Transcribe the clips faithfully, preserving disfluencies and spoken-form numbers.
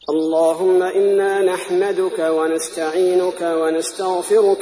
اللهم إنا نحمدك ونستعينك ونستغفرك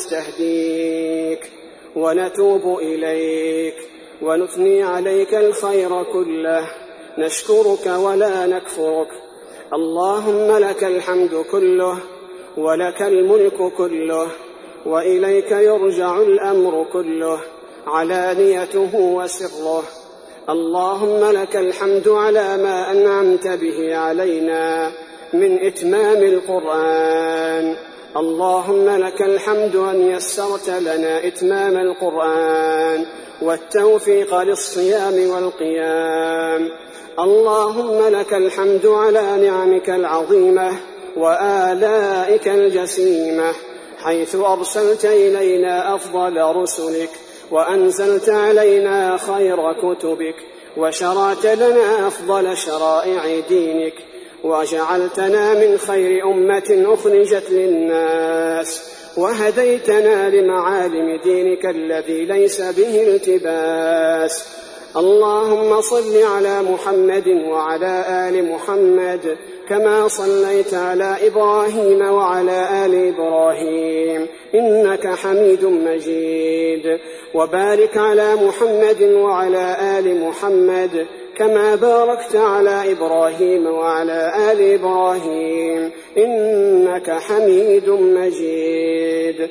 ونستهديك ونتوب إليك ونثني عليك الخير كله، نشكرك ولا نكفرك. اللهم لك الحمد كله ولك الملك كله وإليك يرجع الأمر كله، علانيته وسره. اللهم لك الحمد على ما أنعمت به علينا من إتمام القرآن. اللهم لك الحمد أن يسرت لنا إتمام القرآن والتوفيق للصيام والقيام. اللهم لك الحمد على نعمك العظيمة وآلائك الجسيمة، حيث أرسلت إلينا أفضل رسلك وأنزلت علينا خير كتبك وشرعت لنا أفضل شرائع دينك وجعلتنا من خير أمة أخرجت للناس وهديتنا لمعالم دينك الذي ليس به التباس. اللهم صل على محمد وعلى آل محمد كما صليت على إبراهيم وعلى آل إبراهيم إنك حميد مجيد، وبارك على محمد وعلى آل محمد كما باركت على إبراهيم وعلى آل إبراهيم إنك حميد مجيد.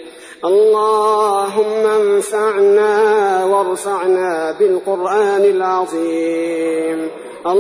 اللهم انفعنا وارفعنا بالقرآن العظيم.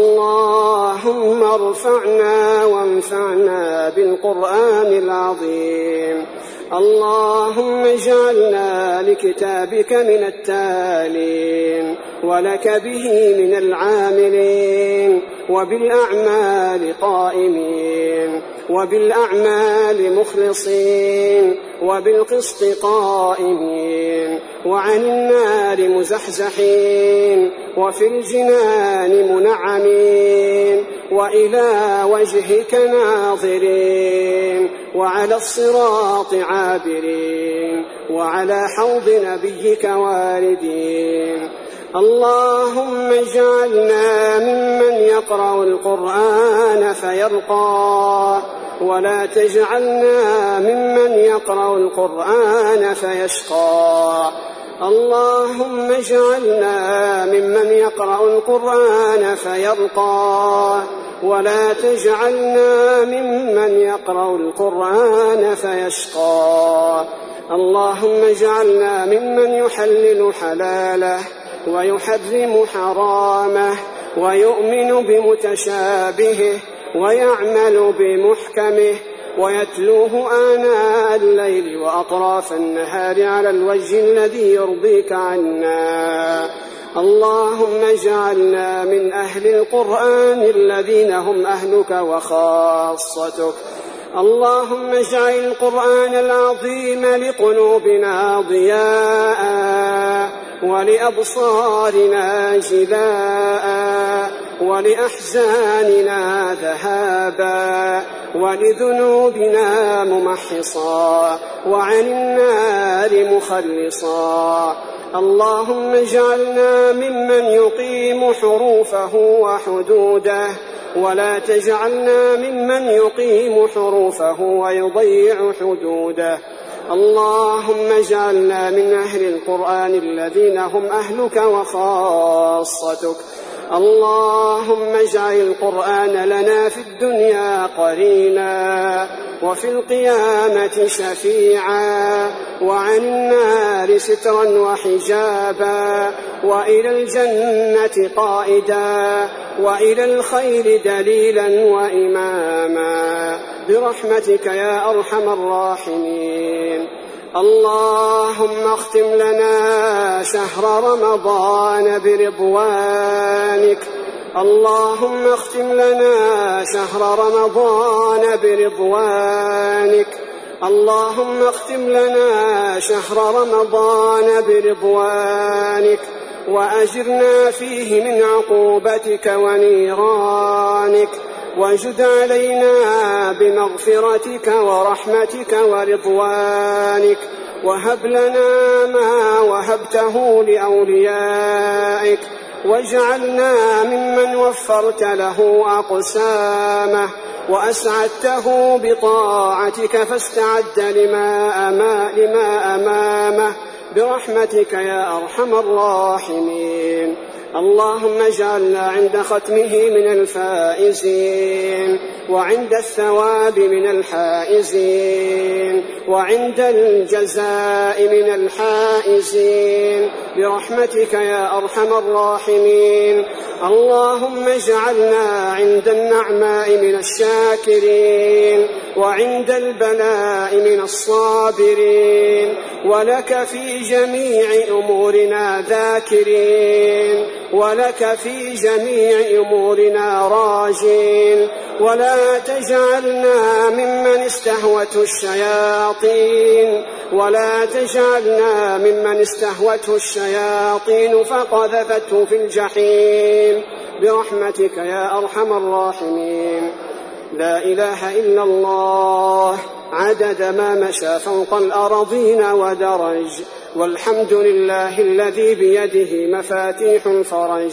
اللهم ارفعنا وانفعنا بالقرآن العظيم. اللهم اجعلنا لكتابك من التالين ولك به من العاملين وبالأعمال قائمين وبالأعمال مخلصين وبالقسط قائمين وعن النار مزحزحين وفي الجنان منعمين وإلى وجهك ناظرين وعلى الصراط عابرين وعلى حوض نبيك واردين. اللهم اجعلنا ممن يقرأ القرآن فيرقى، ولا تجعلنا ممن يقرأ القرآن فيشقى. اللهم اجعلنا ممن يقرأ القرآن فيرقى، ولا تجعلنا ممن يقرأ القرآن فيشقى. اللهم اجعلنا ممن يحلل حلاله ويحرم حرامه ويؤمن بمتشابهه ويعمل بمحكمه ويتلوه آناء الليل وأطراف النهار على الوجه الذي يرضيك عنا. اللهم اجعلنا من أهل القرآن الذين هم أهلك وخاصتك. اللهم اجعل القرآن العظيم لقلوبنا ضياء ولأبصارنا جلاء ولأحزاننا ذهابا ولذنوبنا ممحصا وعن النار مخلصا. اللهم اجعلنا ممن يقيم حروفه وحدوده، ولا تجعلنا ممن يقيم حروفه ويضيع حدوده. اللهم اجعلنا من أهل القرآن الذين هم أهلك وخاصتك. اللهم اجعل القرآن لنا في الدنيا قرينا وفي القيامة شفيعا وعن النار سترا وحجابا وإلى الجنة قائدا وإلى الخير دليلا وإماما برحمتك يا أرحم الراحمين. اللهم اختم لنا شهر رمضان برضوانك. اللهم اختم لنا شهر رمضان برضوانك. اللهم اختم لنا شهر رمضان برضوانك وأجرنا فيه من عقوبتك ونيرانك، وجد علينا بمغفرتك ورحمتك ورضوانك، وهب لنا ما وهبته لأوليائك واجعلنا ممن وفرت له أقسامه وأسعدته بطاعتك فاستعد لما, أما لما أمامه برحمتك يا أرحم الراحمين. اللهم اجعلنا عند ختمه من الفائزين، وعند الثواب من الحائزين، وعند الجزاء من الحائزين برحمتك يا أرحم الراحمين. اللهم اجعلنا عند النعماء من الشاكرين، وعند البلاء من الصابرين، ولك في جميع أمورنا ذاكرين، ولك في جميع أمورنا راجين. ولا تجعلنا ممن استهوته الشياطين ولا تجعلنا ممن استهوته الشياطين فقذفته في الجحيم برحمتك يا أرحم الراحمين. لا إله إلا الله عدد ما مشى فوق الأراضين ودرج، والحمد لله الذي بيده مفاتيح الفرج.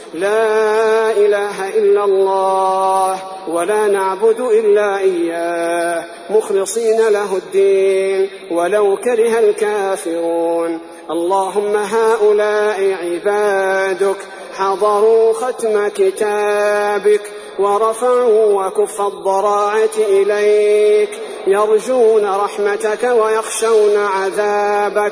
لا إله إلا الله ولا نعبد إلا إياه مخلصين له الدين ولو كره الكافرون. اللهم هؤلاء عبادك حضروا ختم كتابك ورفعوا وكف الضراعة إليك، يرجون رحمتك ويخشون عذابك.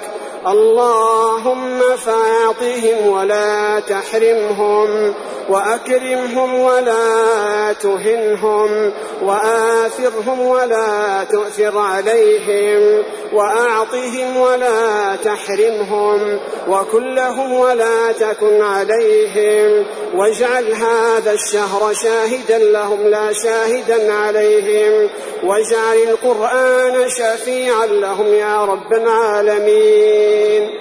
اللهم فاعطهم ولا تحرمهم، وأكرمهم ولا تهنهم، وآثرهم ولا تؤثر عليهم، وأعطهم ولا تحرمهم، وكن لهم ولا تكن عليهم. واجعل هذا الشهر شاهدا لهم لا شاهدا عليهم، واجعل القرآن شفيعا لهم يا رب العالمين.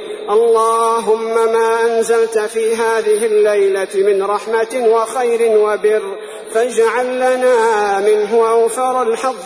اللهم ما أنزلت في هذه الليلة من رحمة وخير وبر فاجعل لنا منه أوفر الحظ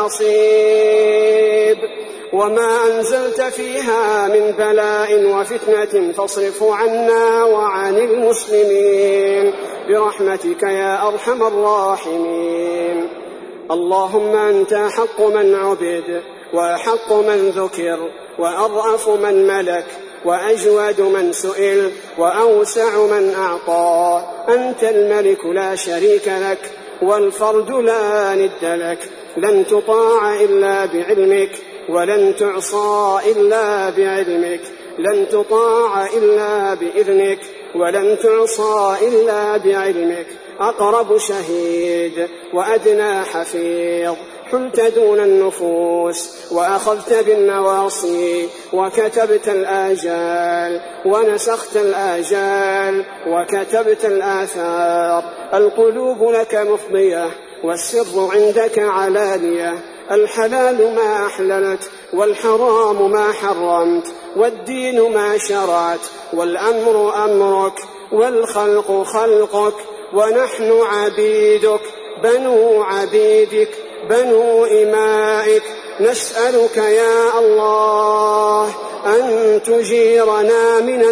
والنصيب، وما أنزلت فيها من بلاء وفتنة فاصرفه عنا وعن المسلمين برحمتك يا أرحم الراحمين. اللهم أنت حق من عبد، وأحق من ذكر، وأرأف من ملك، وأجود من سئل، وأوسع من أعطى. أنت الملك لا شريك لك، والفرد لا ند لك. لن تطاع إلا بعلمك، ولن تعصى إلا بعلمك. لن تطاع إلا بإذنك، ولن تعصى إلا بعلمك. أقرب شهيد وأدنى حفيظ، حلت دون النفوس وأخذت بالنواصي، وكتبت الآجال ونسخت الآجال وكتبت الآثار. القلوب لك مفضية، والسر عندك علانية. الحلال ما أحللت، والحرام ما حرمت، والدين ما شرعت، والأمر أمرك، والخلق خلقك، ونحن عبيدك بنو عبيدك بنو إمائك. نسألك يا الله أن تجيرنا من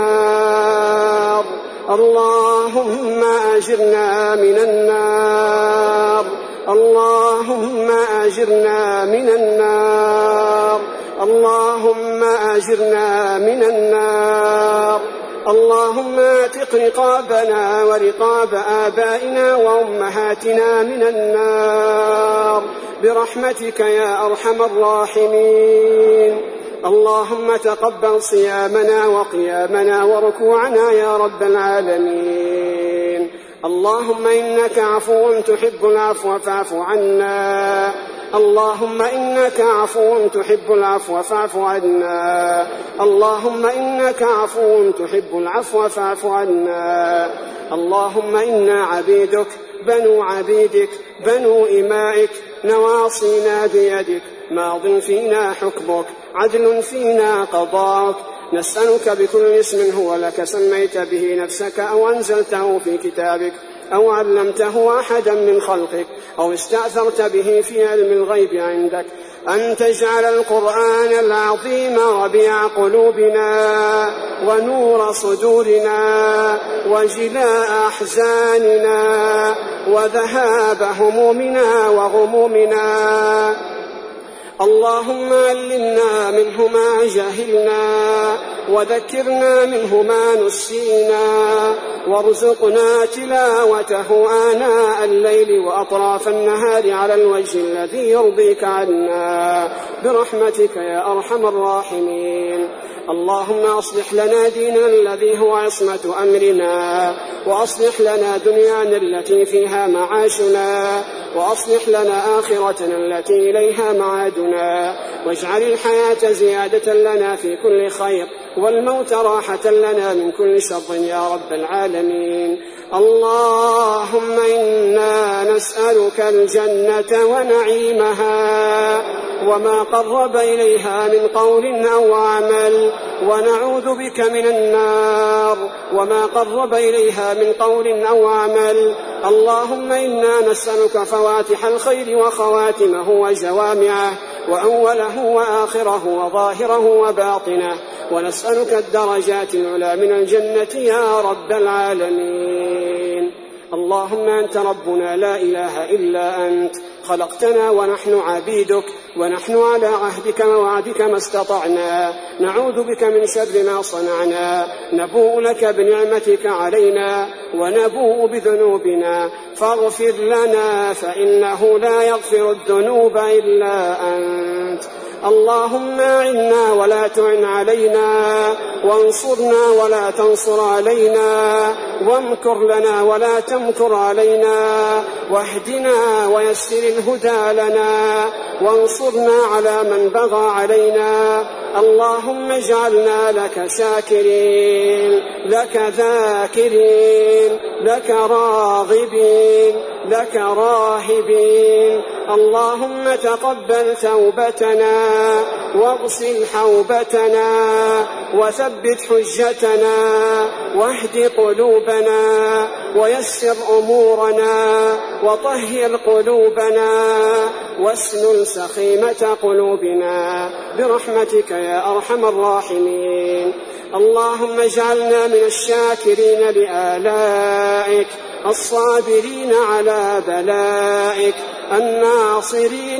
النار. اللهم أجرنا من النار، اللهم أجرنا من النار، اللهم أجرنا من النار. اللهم اعتق رقابنا ورقاب آبائنا وأمهاتنا من النار برحمتك يا أرحم الراحمين. اللهم تقبل صيامنا وقيامنا وركوعنا يا رب العالمين. اللهم إنك عفو تحب العفو فاعف عنا. اللهم إنك عفو تحب العفو فاعف عنا. اللهم إنك عفو تحب العفو فاعف عنا. اللهم إنا عبيدك بنو عبيدك بنو إمائك، نواصينا بيدك، ماض فينا حكمك، عدل فينا قضاءك. نسألك بكل اسم هو لك سميت به نفسك أو أنزلته في كتابك أو علمته أحدا من خلقك أو استأثرت به في علم الغيب عندك أن تجعل القرآن العظيم ربيع قلوبنا ونور صدورنا وجلاء أحزاننا وذهاب همومنا وغمومنا. اللهم علمنا منه ما جهلنا وذكرنا منه ما نسينا وارزقنا تلاوته آناء الليل وأطراف النهار على الوجه الذي يرضيك عنا برحمتك يا أرحم الراحمين. اللهم أصلح لنا ديننا الذي هو عصمة أمرنا وأصلح لنا دنيانا التي فيها معاشنا وأصلح لنا آخرتنا التي إليها معادنا واجعل الحياة زيادة لنا في كل خير والموت راحة لنا من كل شر يا رب العالمين. اللهم إنا نسألك الجنة ونعيمها وما قرب إليها من قول أو عمل ونعوذ بك من النار وما قرب إليها من قول أو عمل. اللهم إنا نسألك فواتح الخير وخواتمه وجوامعه وأوله وآخره وظاهره وباطنه ونسألك الدرجات العلى من الجنة يا رب العالمين. اللهم أنت ربنا لا إله إلا أنت خلقتنا ونحن عبيدك ونحن على عهدك ووعدك ما استطعنا نعوذ بك من شر ما صنعنا نبوء لك بنعمتك علينا ونبوء بذنوبنا فاغفر لنا فإنه لا يغفر الذنوب إلا أنت. اللهم أعنا ولا تعن علينا وانصرنا ولا تنصر علينا وامكر لنا ولا تمكر علينا واهدنا ويسر الهدى لنا وانصرنا على من بغى علينا. اللهم اجعلنا لك شاكرين لك ذاكرين لك راغبين لك راهبين. اللهم تقبل توبتنا واغسل حوبتنا وثبت حجتنا واهد قلوبنا ويسر أمورنا وطهر قلوبنا واسلل سخيمة قلوبنا برحمتك يا أرحم الراحمين. اللهم اجعلنا من الشاكرين لآلائك الصابرين على بلائك الناصرين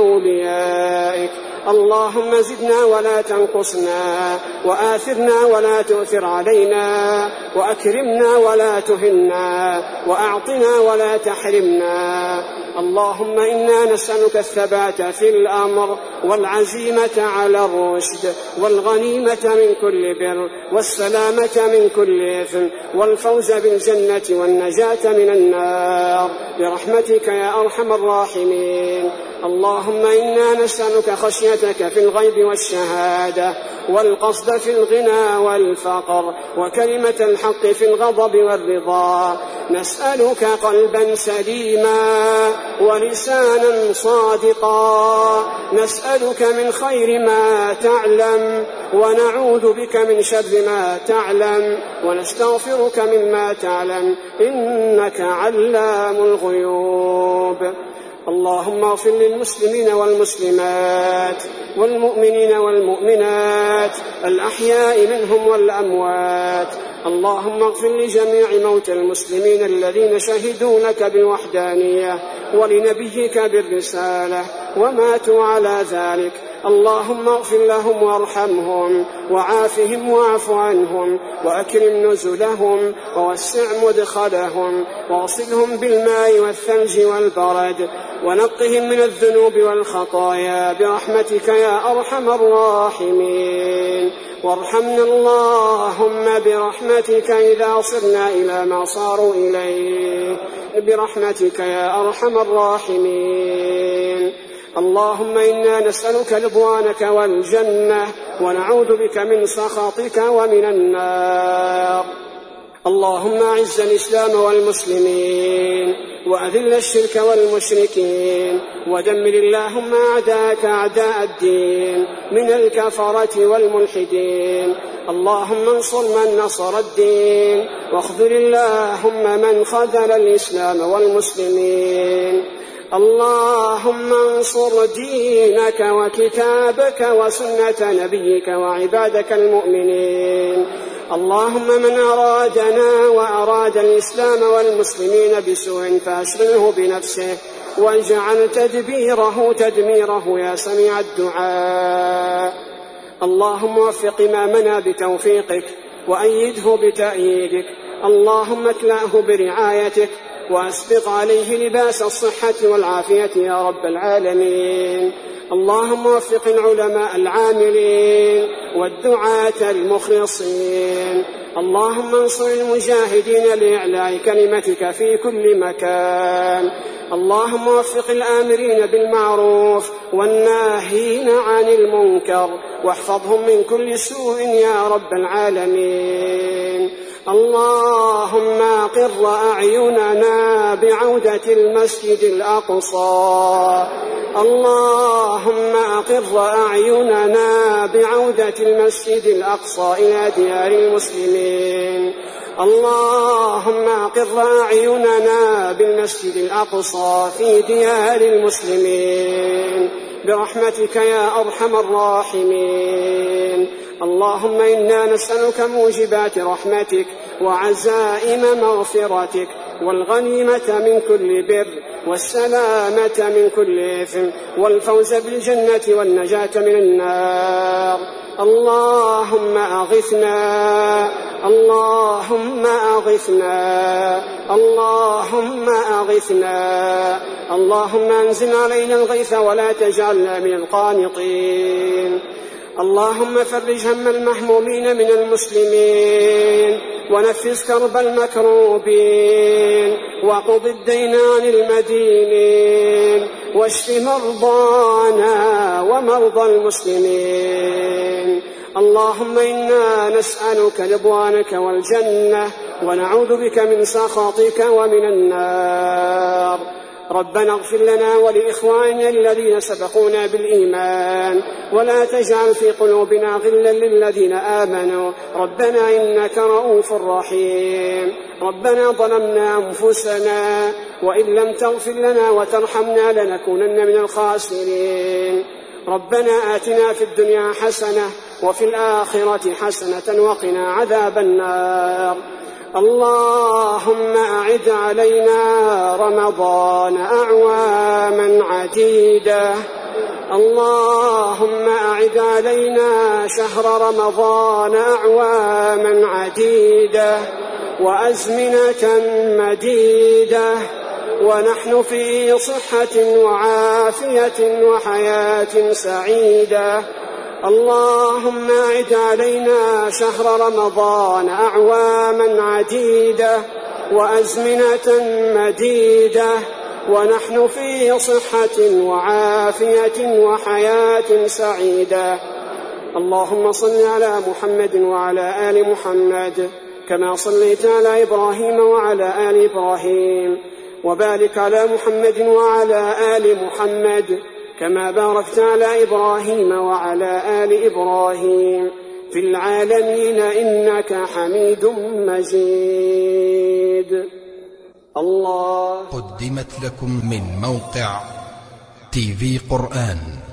لأوليائك. اللهم زدنا ولا تنقصنا وآثرنا ولا تؤثر علينا وأكرمنا ولا تهنا وأعطنا ولا تحرمنا. اللهم إنا نسألك الثبات في الأمر والعزيمة على الرشد والغنيمة من كل بر والسلامة من كل إثم والفوز بالجنة والنجاة من النار برحمتك يا أرحم الراحمين. اللهم إنا نسألك خشيتك في الغيب والشهادة والقصد في الغنى والفقر وكلمة الحق في الغضب والرضا. نسألك قلبا سليما ولسانا صادقا. نسألك من خير ما تعلم ونعوذ بك من شر ما تعلم ونستغفرك مما تعلم إنك علام الغيوب. اللهم اغفر للمسلمين والمسلمات والمؤمنين والمؤمنات الأحياء منهم والأموات. اللهم اغفر لجميع موتى المسلمين الذين شهدوا لك بالوحدانية ولنبيك بالرسالة وماتوا على ذلك. اللهم اغفر لهم وارحمهم وعافهم واعف عنهم وأكرم نزلهم ووسع مدخلهم واغسلهم بالماء والثلج والبرد ونقهم من الذنوب والخطايا برحمتك يا أرحم الراحمين. وارحمنا اللهم برحمتك إذا صرنا إلى ما صاروا إليه برحمتك يا أرحم الراحمين. اللهم إنا نسألك رضوانك والجنة ونعوذ بك من سخطك ومن النار. اللهم أعز الإسلام والمسلمين وأذل الشرك والمشركين ودمر اللهم أعداءك أعداء الدين من الكفرة والملحدين. اللهم انصر من نصر الدين واخذل اللهم من خذل الإسلام والمسلمين. اللهم انصر دينك وكتابك وسنة نبيك وعبادك المؤمنين. اللهم من أرادنا وأراد الإسلام والمسلمين بسوء فأشغله بنفسه واجعل تدبيره تدميره يا سميع الدعاء. اللهم وفق إمامنا بتوفيقك وأيده بتأييدك. اللهم اكلأه برعايتك وأسبغ عليه لباس الصحة والعافية يا رب العالمين. اللهم وفق العلماء العاملين والدعاة المخلصين. اللهم انصر المجاهدين لإعلاء كلمتك في كل مكان. اللهم وفق الآمرين بالمعروف والناهين عن المنكر واحفظهم من كل سوء يا رب العالمين. اللهم أقر أعيننا بعودة المسجد الأقصى. اللهم أقر أعيننا بعودة المسجد الأقصى إلى ديار المسلمين. اللهم أقر أعيننا بالمسجد الأقصى في ديار المسلمين برحمتك يا أرحم الراحمين. اللهم إنا نسألك موجبات رحمتك وعزائم مغفرتك والغنيمة من كل بر والسلامة من كل إثم والفوز بالجنة والنجاة من النار. اللهم أغثنا اللهم أغثنا اللهم أغثنا اللهم أنزل علينا الغيث ولا تجعلنا من القانطين. اللهم فرج هم المهمومين من المسلمين ونفس كرب المكروبين وقض الدين عن المدينين واشف مرضانا ومرضى المسلمين. اللهم إنا نسألك رضوانك والجنة ونعوذ بك من سخطك ومن النار. ربنا اغفر لنا ولإخواننا الذين سبقونا بالإيمان ولا تجعل في قلوبنا غلا للذين آمنوا ربنا إنك رؤوف رحيم. ربنا ظلمنا أنفسنا وإن لم تغفر لنا وترحمنا لنكونن من الخاسرين. ربنا آتنا في الدنيا حسنة وفي الآخرة حسنة وقنا عذاب النار. اللهم أعد علينا رمضان أعواما عديدة. اللهم أعد علينا شهر رمضان أعواما عديدة وأزمنة مديدة ونحن في صحة وعافية وحياة سعيدة. اللهم أعد علينا شهر رمضان أعواما عديدة وأزمنة مديدة ونحن في صحة وعافية وحياة سعيدة. اللهم صل على محمد وعلى آل محمد كما صليت على إبراهيم وعلى آل إبراهيم وبارك على محمد وعلى آل محمد كما باركت على إبراهيم وعلى آل إبراهيم في العالمين إنك حميد مجيد. الله قدمت لكم من موقع تي في قرآن.